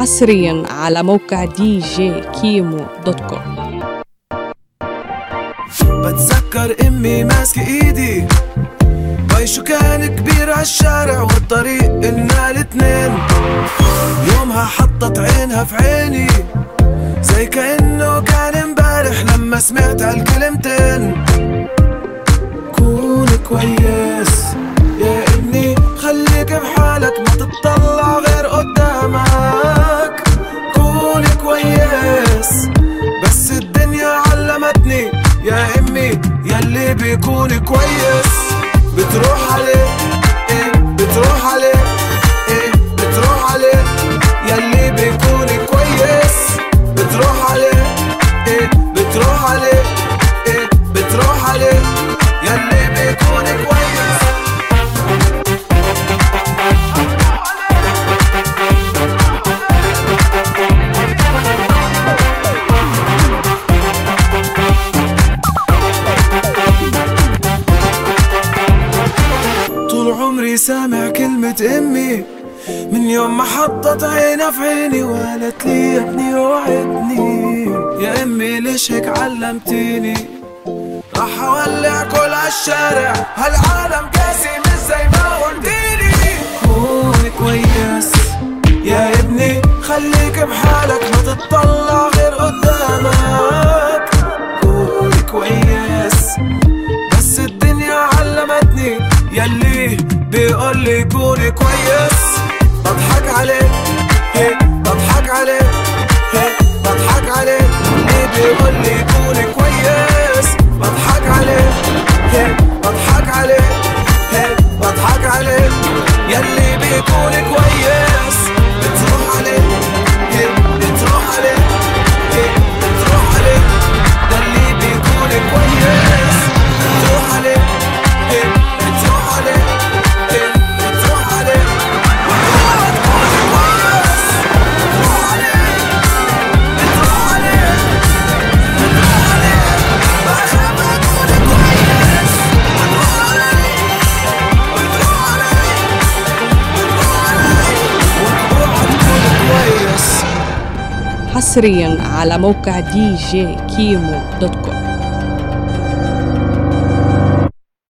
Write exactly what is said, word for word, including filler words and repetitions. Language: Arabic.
حصريا على موقع دي جي كيمو دوت كوم. بتذكر امي ماسكة ايدي وعيشو كان كبير عالشارع والطريق إلنا الاتنين. يومها حطت عينها في عيني زي كأنه كان امبارح لما سمعت هالكلمتين. كون كويس يا ابني، خليك بحالك ما تطلع غير قدامك. كون كويس بس الدنيا علمتني يا امي يلي بيكون كويس بتروح عليه ايه بتروح عليه ايه بتروح عليه يلي بيكون كويس بتروح عليه ايه بتروح عليه ايه بتروح عليه يلي بيكون كويس. طول عمري سامع كلمة امي من يوم ما حطت عينها في عيني وقالت لي يا ابني وعدني يا امي ليش هيك علمتيني. راح اولع كل هالشارع هالعالم قاسي مش زي ما قلتيلي. كون كويس يا ابني، خليك بحالك ما تطلع غير قدامك. كون كويس بس الدنيا علمتني يلي بيقولي كوني كويس. بضحك عليه هي بضحك عليه هي بضحك عليه اللي بيقولي كوني كويس. بضحك عليه هي بضحك عليه هي بضحك عليه يلي بيكون كويس. بتروح عليه هي بتروح عليه هي بتروح عليه ده اللي بيكون كويس. بتروح عليه هي بتروح عليه هي بتروح عليه حصريا على موقع دي جي كيمو دوت كوم.